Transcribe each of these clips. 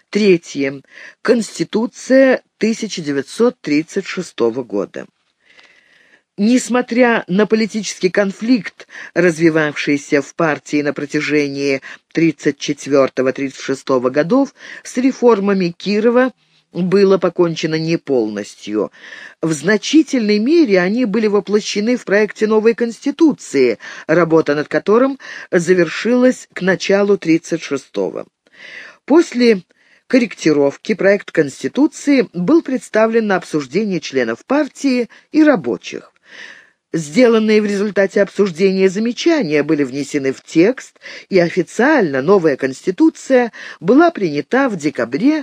Третье. Конституция 1936 года. Несмотря на политический конфликт, развивавшийся в партии на протяжении 1934-1936 годов, с реформами Кирова было покончено не полностью. В значительной мере они были воплощены в проекте новой Конституции, работа над которым завершилась к началу 1936-го. После корректировки проект Конституции был представлен на обсуждение членов партии и рабочих. Сделанные в результате обсуждения замечания были внесены в текст, и официально новая Конституция была принята в декабре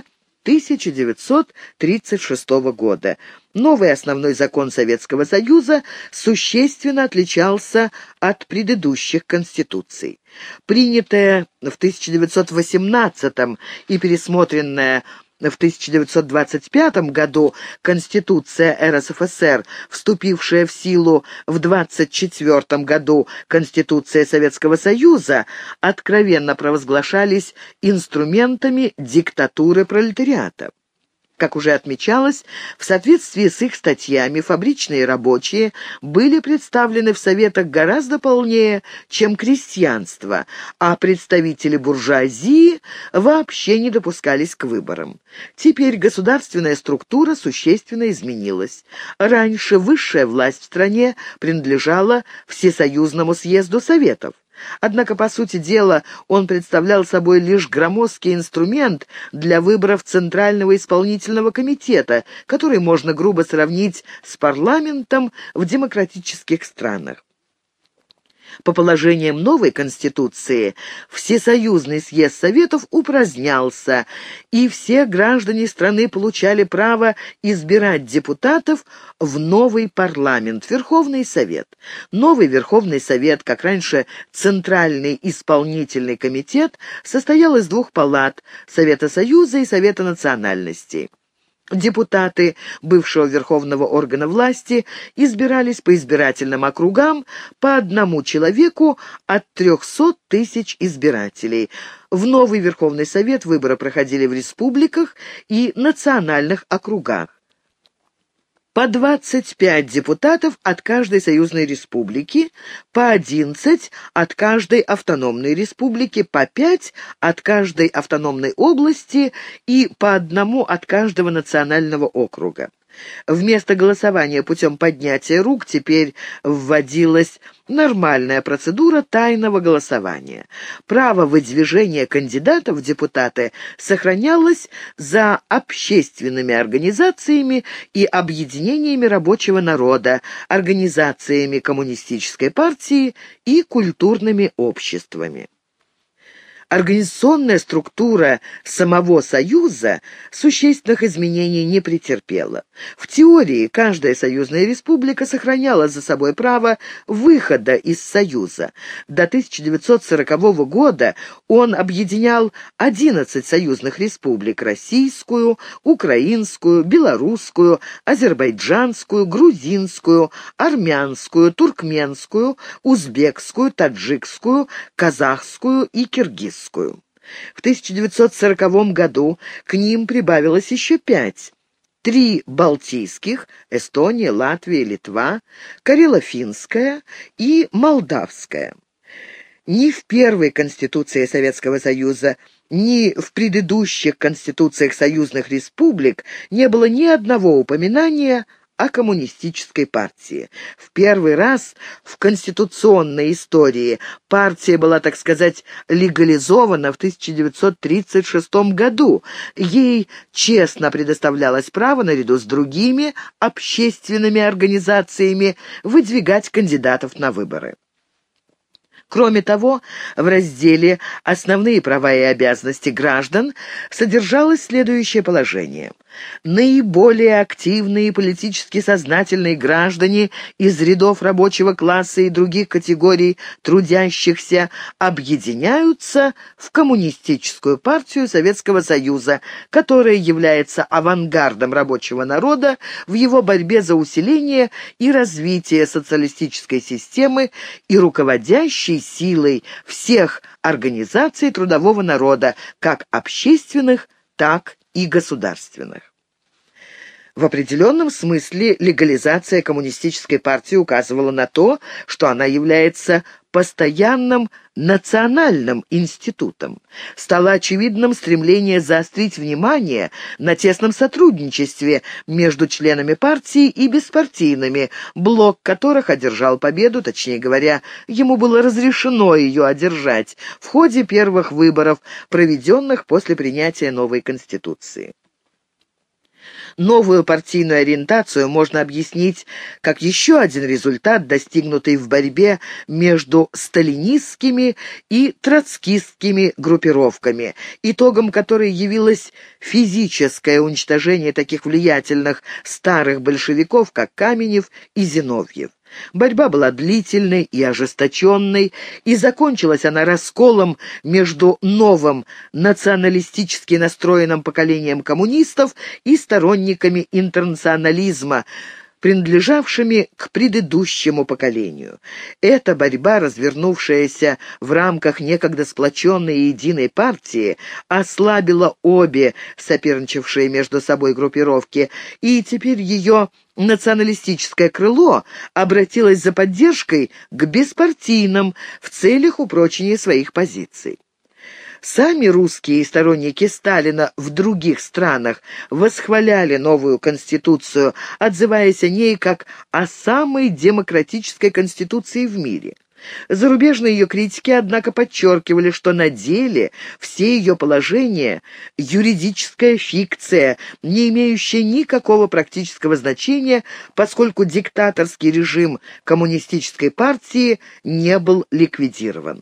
1936 года. Новый основной закон Советского Союза существенно отличался от предыдущих конституций. Принятая в 1918 и пересмотренная в 1925 году Конституция РСФСР, вступившая в силу в 1924 году Конституция Советского Союза, откровенно провозглашались инструментами диктатуры пролетариата. Как уже отмечалось, в соответствии с их статьями фабричные рабочие были представлены в Советах гораздо полнее, чем крестьянство, а представители буржуазии вообще не допускались к выборам. Теперь государственная структура существенно изменилась. Раньше высшая власть в стране принадлежала Всесоюзному съезду Советов. Однако, по сути дела, он представлял собой лишь громоздкий инструмент для выборов Центрального исполнительного комитета, который можно грубо сравнить с парламентом в демократических странах. По положениям новой Конституции, Всесоюзный съезд Советов упразднялся, и все граждане страны получали право избирать депутатов в новый парламент, Верховный Совет. Новый Верховный Совет, как раньше Центральный исполнительный комитет, состоял из двух палат – Совета Союза и Совета национальностей. Депутаты бывшего верховного органа власти избирались по избирательным округам по одному человеку от 300 тысяч избирателей. В новый Верховный Совет выборы проходили в республиках и национальных округах. По 25 депутатов от каждой союзной республики, по 11 от каждой автономной республики, по 5 от каждой автономной области и по одному от каждого национального округа. Вместо голосования путем поднятия рук теперь вводилась нормальная процедура тайного голосования. Право выдвижения кандидатов в депутаты сохранялось за общественными организациями и объединениями рабочего народа, организациями коммунистической партии и культурными обществами. Организационная структура самого Союза существенных изменений не претерпела. В теории каждая союзная республика сохраняла за собой право выхода из Союза. До 1940 года он объединял 11 союзных республик – российскую, украинскую, белорусскую, азербайджанскую, грузинскую, армянскую, туркменскую, узбекскую, таджикскую, казахскую и киргизскую. В 1940 году к ним прибавилось еще 5. 3 балтийских – Эстония, Латвия, Литва, Карело-Финская и Молдавская. Ни в первой Конституции Советского Союза, ни в предыдущих конституциях союзных республик не было ни одного упоминания о коммунистической партии. В первый раз в конституционной истории партия была, так сказать, легализована в 1936 году. Ей честно предоставлялось право наряду с другими общественными организациями выдвигать кандидатов на выборы. Кроме того, в разделе «Основные права и обязанности граждан» содержалось следующее положение. Наиболее активные и политически сознательные граждане из рядов рабочего класса и других категорий трудящихся объединяются в Коммунистическую партию Советского Союза, которая является авангардом рабочего народа в его борьбе за усиление и развитие социалистической системы и руководящей силой всех организаций трудового народа, как общественных, так и государственных. В определенном смысле легализация коммунистической партии указывала на то, что она является постоянным национальным институтом. Стало очевидным стремление заострить внимание на тесном сотрудничестве между членами партии и беспартийными, блок которых одержал победу, точнее говоря, ему было разрешено ее одержать в ходе первых выборов, проведенных после принятия новой Конституции. Новую партийную ориентацию можно объяснить как еще один результат, достигнутый в борьбе между сталинистскими и троцкистскими группировками, итогом которой явилось физическое уничтожение таких влиятельных старых большевиков, как Каменев и Зиновьев. Борьба была длительной и ожесточенной, и закончилась она расколом между новым националистически настроенным поколением коммунистов и сторонниками интернационализма, принадлежавшими к предыдущему поколению. Эта борьба, развернувшаяся в рамках некогда сплоченной и единой партии, ослабила обе соперничавшие между собой группировки, и теперь ее националистическое крыло обратилось за поддержкой к беспартийным в целях упрочения своих позиций. Сами русские сторонники Сталина в других странах восхваляли новую Конституцию, отзываясь о ней как о самой демократической Конституции в мире. Зарубежные ее критики, однако, подчеркивали, что на деле все ее положения – юридическая фикция, не имеющая никакого практического значения, поскольку диктаторский режим коммунистической партии не был ликвидирован.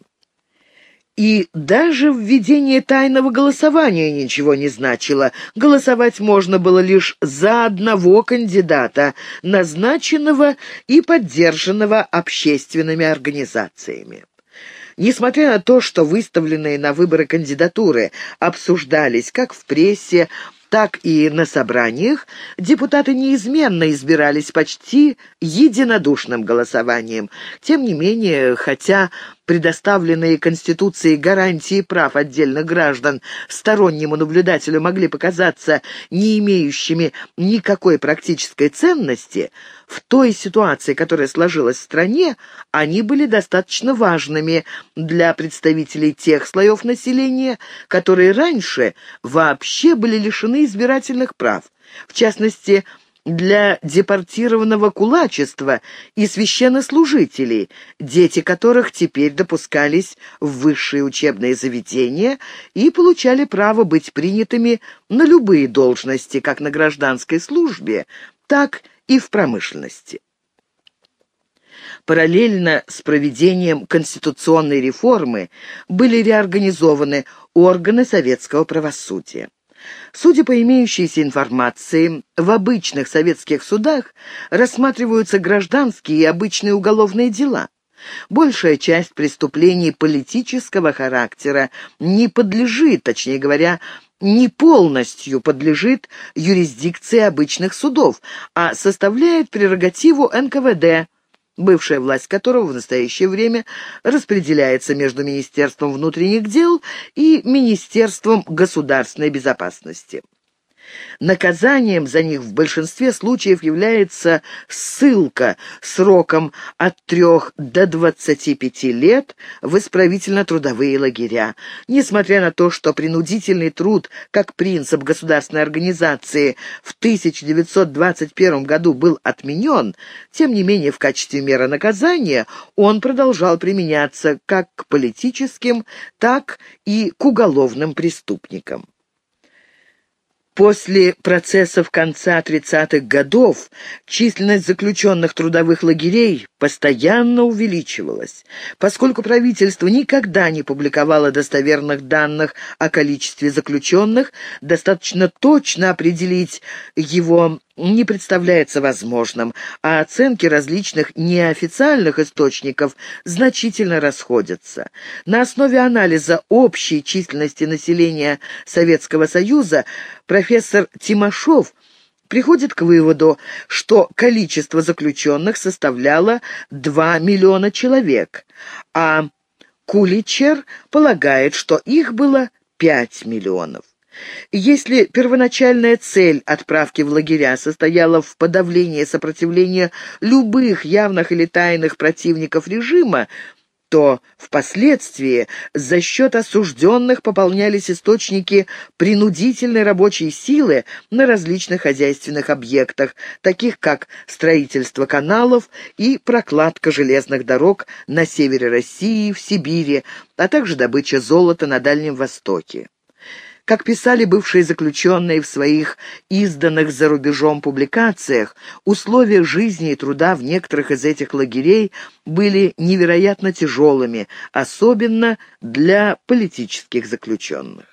И даже введение тайного голосования ничего не значило. Голосовать можно было лишь за одного кандидата, назначенного и поддержанного общественными организациями. Несмотря на то, что выставленные на выборы кандидатуры обсуждались как в прессе, так и на собраниях, депутаты неизменно избирались почти единодушным голосованием. Тем не менее, хотя предоставленные Конституцией гарантии прав отдельных граждан стороннему наблюдателю могли показаться не имеющими никакой практической ценности, в той ситуации, которая сложилась в стране, они были достаточно важными для представителей тех слоев населения, которые раньше вообще были лишены избирательных прав, в частности, для депортированного кулачества и священнослужителей, дети которых теперь допускались в высшие учебные заведения и получали право быть принятыми на любые должности, как на гражданской службе, так и в промышленности. Параллельно с проведением конституционной реформы были реорганизованы органы советского правосудия. Судя по имеющейся информации, в обычных советских судах рассматриваются гражданские и обычные уголовные дела. Большая часть преступлений политического характера не подлежит, точнее говоря, не полностью подлежит юрисдикции обычных судов, а составляет прерогативу НКВД, бывшая власть которого в настоящее время распределяется между Министерством внутренних дел и Министерством государственной безопасности. Наказанием за них в большинстве случаев является ссылка сроком от 3 до 25 лет в исправительно-трудовые лагеря. Несмотря на то, что принудительный труд как принцип государственной организации в 1921 году был отменен, тем не менее в качестве меры наказания он продолжал применяться как к политическим, так и к уголовным преступникам. После процессов конца 30-х годов численность заключенных трудовых лагерей постоянно увеличивалась. Поскольку правительство никогда не публиковало достоверных данных о количестве заключенных, достаточно точно определить его не представляется возможным, а оценки различных неофициальных источников значительно расходятся. На основе анализа общей численности населения Советского Союза профессор Тимошов приходит к выводу, что количество заключенных составляло 2 миллиона человек, а Куличер полагает, что их было 5 миллионов. Если первоначальная цель отправки в лагеря состояла в подавлении сопротивления любых явных или тайных противников режима, то впоследствии за счет осужденных пополнялись источники принудительной рабочей силы на различных хозяйственных объектах, таких как строительство каналов и прокладка железных дорог на севере России, в Сибири, а также добыча золота на Дальнем Востоке. Как писали бывшие заключенные в своих изданных за рубежом публикациях, условия жизни и труда в некоторых из этих лагерей были невероятно тяжелыми, особенно для политических заключенных.